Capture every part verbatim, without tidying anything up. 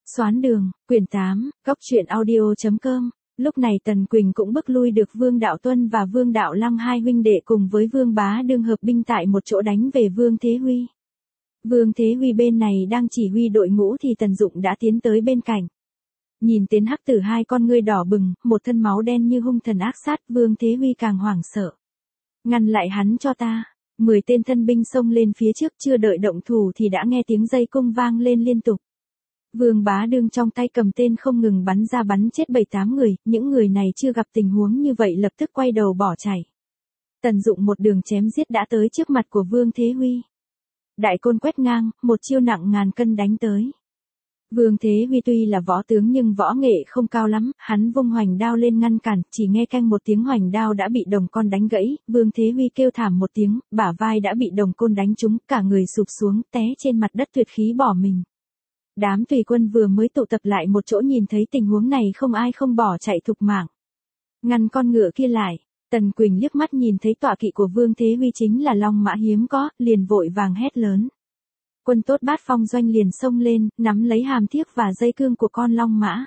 Xoán đường, quyển tám, góc truyện audio.com. Lúc này Tần Quỳnh cũng bức lui được Vương Đạo Tuân và Vương Đạo Lăng hai huynh đệ cùng với Vương Bá Đương hợp binh tại một chỗ đánh về Vương Thế Huy. Vương Thế Huy bên này đang chỉ huy đội ngũ thì Tần Dụng đã tiến tới bên cạnh. Nhìn tên hắc tử hai con ngươi đỏ bừng, một thân máu đen như hung thần ác sát, Vương Thế Huy càng hoảng sợ. Ngăn lại hắn cho ta. Mười tên thân binh xông lên phía trước, chưa đợi động thủ thì đã nghe tiếng dây cung vang lên liên tục. Vương Bá Đương trong tay cầm tên không ngừng bắn ra bắn chết bảy tám người, những người này chưa gặp tình huống như vậy lập tức quay đầu bỏ chạy. Tần Dụng một đường chém giết đã tới trước mặt của Vương Thế Huy. Đại côn quét ngang, một chiêu nặng ngàn cân đánh tới. Vương Thế Huy tuy là võ tướng nhưng võ nghệ không cao lắm, hắn vung hoành đao lên ngăn cản, chỉ nghe canh một tiếng hoành đao đã bị đồng côn đánh gãy, Vương Thế Huy kêu thảm một tiếng, bả vai đã bị đồng côn đánh trúng, cả người sụp xuống, té trên mặt đất tuyệt khí bỏ mình. Đám tùy quân vừa mới tụ tập lại một chỗ nhìn thấy tình huống này không ai không bỏ chạy thục mạng. Ngăn con ngựa kia lại, Tần Quỳnh liếc mắt nhìn thấy tọa kỵ của Vương Thế Huy chính là long mã hiếm có, liền vội vàng hét lớn. Quân tốt Bát Phong doanh liền xông lên, nắm lấy hàm thiếc và dây cương của con long mã.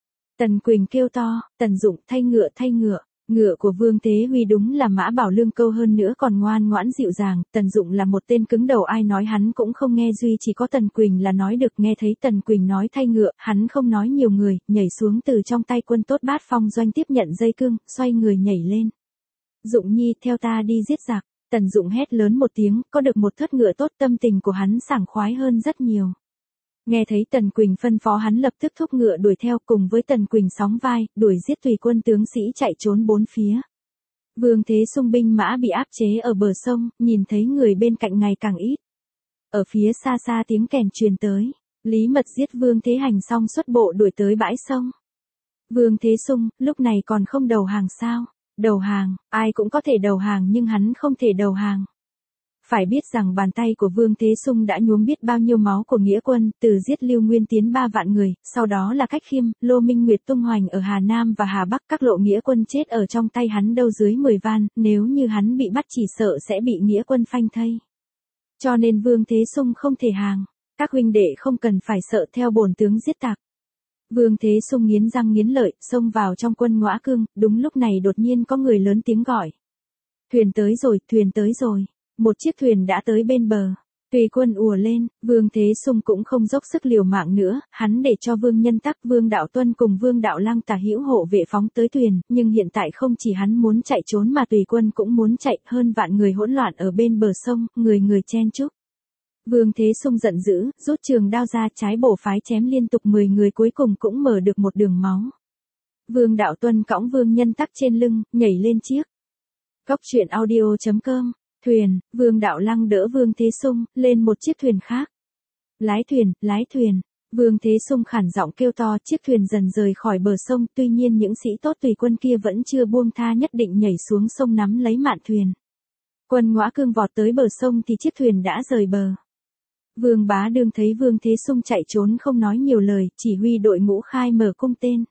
Tần Quỳnh kêu to, Tần Dụng thay ngựa thay ngựa. Ngựa của Vương Thế Huy đúng là mã bảo lương câu hơn nữa còn ngoan ngoãn dịu dàng, Tần Dụng là một tên cứng đầu ai nói hắn cũng không nghe, duy chỉ có Tần Quỳnh là nói được. Nghe thấy Tần Quỳnh nói thay ngựa, hắn không nói nhiều người, nhảy xuống từ trong tay quân tốt Bát Phong doanh tiếp nhận dây cương, xoay người nhảy lên. Dụng nhi theo ta đi giết giặc. Tần Dụng hét lớn một tiếng, có được một thớt ngựa tốt tâm tình của hắn sảng khoái hơn rất nhiều. Nghe thấy Tần Quỳnh phân phó hắn lập tức thúc ngựa đuổi theo, cùng với Tần Quỳnh sóng vai, đuổi giết tùy quân tướng sĩ chạy trốn bốn phía. Vương Thế Sung binh mã bị áp chế ở bờ sông, nhìn thấy người bên cạnh ngày càng ít. Ở phía xa xa tiếng kèn truyền tới, Lý Mật giết Vương Thế Hành xong xuất bộ đuổi tới bãi sông. Vương Thế Sung, lúc này còn không đầu hàng sao? Đầu hàng, ai cũng có thể đầu hàng nhưng hắn không thể đầu hàng. Phải biết rằng bàn tay của Vương Thế Sung đã nhuốm biết bao nhiêu máu của nghĩa quân, từ giết Lưu Nguyên Tiến ba vạn người, sau đó là Cách Khiêm, Lô Minh Nguyệt tung hoành ở Hà Nam và Hà Bắc, các lộ nghĩa quân chết ở trong tay hắn đâu dưới mười van, nếu như hắn bị bắt chỉ sợ sẽ bị nghĩa quân phanh thây. Cho nên Vương Thế Sung không thể hàng, các huynh đệ không cần phải sợ theo bổn tướng giết tặc. Vương Thế Sung nghiến răng nghiến lợi, xông vào trong quân Ngõa Cương, đúng lúc này đột nhiên có người lớn tiếng gọi. Thuyền tới rồi, thuyền tới rồi. Một chiếc thuyền đã tới bên bờ. Tùy quân ùa lên, Vương Thế Sung cũng không dốc sức liều mạng nữa, hắn để cho Vương Nhân Tắc, Vương Đạo Tuân cùng Vương Đạo Lăng tả hữu hộ vệ phóng tới thuyền, nhưng hiện tại không chỉ hắn muốn chạy trốn mà tùy quân cũng muốn chạy, hơn vạn người hỗn loạn ở bên bờ sông, người người chen chúc. Vương Thế Sung giận dữ, rút trường đao ra trái bổ phái chém liên tục mười người cuối cùng cũng mở được một đường máu. Vương Đạo Tuân cõng Vương Nhân Tắc trên lưng, nhảy lên chiếc. Góc truyện audio.com. Thuyền, Vương Đạo Lăng đỡ Vương Thế Sung, lên một chiếc thuyền khác. Lái thuyền, lái thuyền. Vương Thế Sung khản giọng kêu to, chiếc thuyền dần rời khỏi bờ sông, tuy nhiên những sĩ tốt tùy quân kia vẫn chưa buông tha, nhất định nhảy xuống sông nắm lấy mạn thuyền. Quân Ngõa Cương vọt tới bờ sông thì chiếc thuyền đã rời bờ. Vương Bá Đương thấy Vương Thế Sung chạy trốn không nói nhiều lời, chỉ huy đội ngũ khai mở cung tên.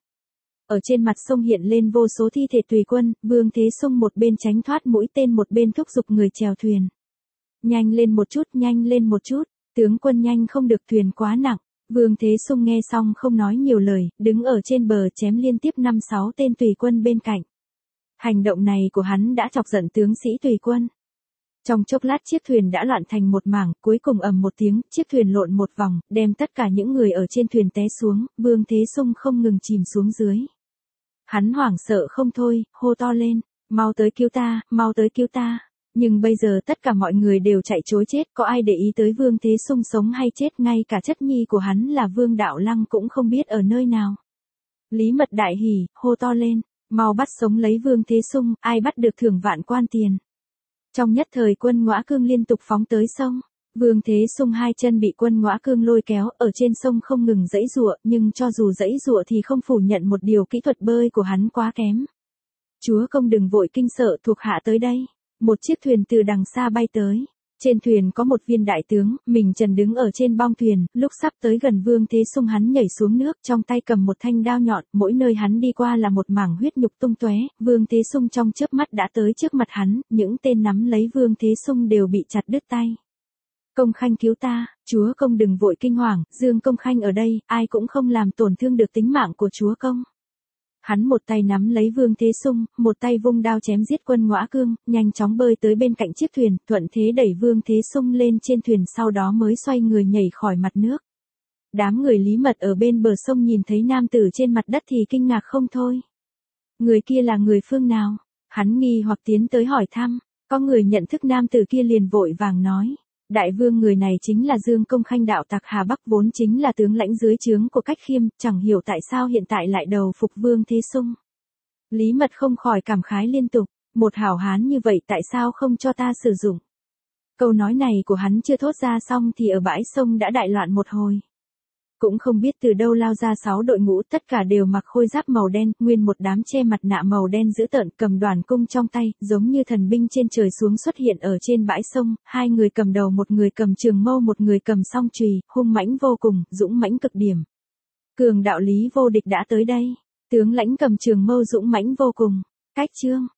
Ở trên mặt sông hiện lên vô số thi thể tùy quân, Vương Thế Sung một bên tránh thoát mũi tên một bên thúc giục người chèo thuyền. Nhanh lên một chút, nhanh lên một chút, tướng quân nhanh không được, thuyền quá nặng. Vương Thế Sung nghe xong không nói nhiều lời, đứng ở trên bờ chém liên tiếp năm sáu tên tùy quân bên cạnh. Hành động này của hắn đã chọc giận tướng sĩ tùy quân. Trong chốc lát chiếc thuyền đã loạn thành một mảng, cuối cùng ầm một tiếng, chiếc thuyền lộn một vòng, đem tất cả những người ở trên thuyền té xuống, Vương Thế Sung không ngừng chìm xuống dưới. Hắn hoảng sợ không thôi, hô to lên, mau tới cứu ta, mau tới cứu ta. Nhưng bây giờ tất cả mọi người đều chạy trối chết, có ai để ý tới Vương Thế Sung sống hay chết, ngay cả chất nhi của hắn là Vương Đạo Lăng cũng không biết ở nơi nào. Lý Mật đại hỉ, hô to lên, mau bắt sống lấy Vương Thế Sung, ai bắt được thưởng vạn quan tiền. Trong nhất thời quân Ngõa Cương liên tục phóng tới sông. Vương Thế Sung hai chân bị quân Ngõa Cương lôi kéo, ở trên sông không ngừng giãy giụa, nhưng cho dù giãy giụa thì không phủ nhận một điều, kỹ thuật bơi của hắn quá kém. Chúa công đừng vội kinh sợ, thuộc hạ tới đây. Một chiếc thuyền từ đằng xa bay tới. Trên thuyền có một viên đại tướng, mình trần đứng ở trên bong thuyền, lúc sắp tới gần Vương Thế Sung hắn nhảy xuống nước, trong tay cầm một thanh đao nhọn, mỗi nơi hắn đi qua là một mảng huyết nhục tung tóe. Vương Thế Sung trong chớp mắt đã tới trước mặt hắn, những tên nắm lấy Vương Thế Sung đều bị chặt đứt tay. Công Khanh cứu ta, chúa công đừng vội kinh hoàng, Dương Công Khanh ở đây, ai cũng không làm tổn thương được tính mạng của chúa công. Hắn một tay nắm lấy Vương Thế Sung, một tay vung đao chém giết quân Ngõa Cương, nhanh chóng bơi tới bên cạnh chiếc thuyền, thuận thế đẩy Vương Thế Sung lên trên thuyền, sau đó mới xoay người nhảy khỏi mặt nước. Đám người Lý Mật ở bên bờ sông nhìn thấy nam tử trên mặt đất thì kinh ngạc không thôi. Người kia là người phương nào? Hắn nghi hoặc tiến tới hỏi thăm, có người nhận thức nam tử kia liền vội vàng nói. Đại vương, người này chính là Dương Công Khanh đạo tặc Hà Bắc, vốn chính là tướng lãnh dưới trướng của Cách Khiêm, chẳng hiểu tại sao hiện tại lại đầu phục Vương Thế Sung. Lý Mật không khỏi cảm khái liên tục, một hảo hán như vậy tại sao không cho ta sử dụng? Câu nói này của hắn chưa thốt ra xong thì ở bãi sông đã đại loạn một hồi. Cũng không biết từ đâu lao ra sáu đội ngũ, tất cả đều mặc khôi giáp màu đen, nguyên một đám che mặt nạ màu đen dữ tợn, cầm đoàn cung trong tay, giống như thần binh trên trời xuống xuất hiện ở trên bãi sông, hai người cầm đầu, một người cầm trường mâu, một người cầm song chùy, hung mãnh vô cùng, dũng mãnh cực điểm. Cường đạo Lý Vô Địch đã tới đây, tướng lãnh cầm trường mâu dũng mãnh vô cùng. Cách chương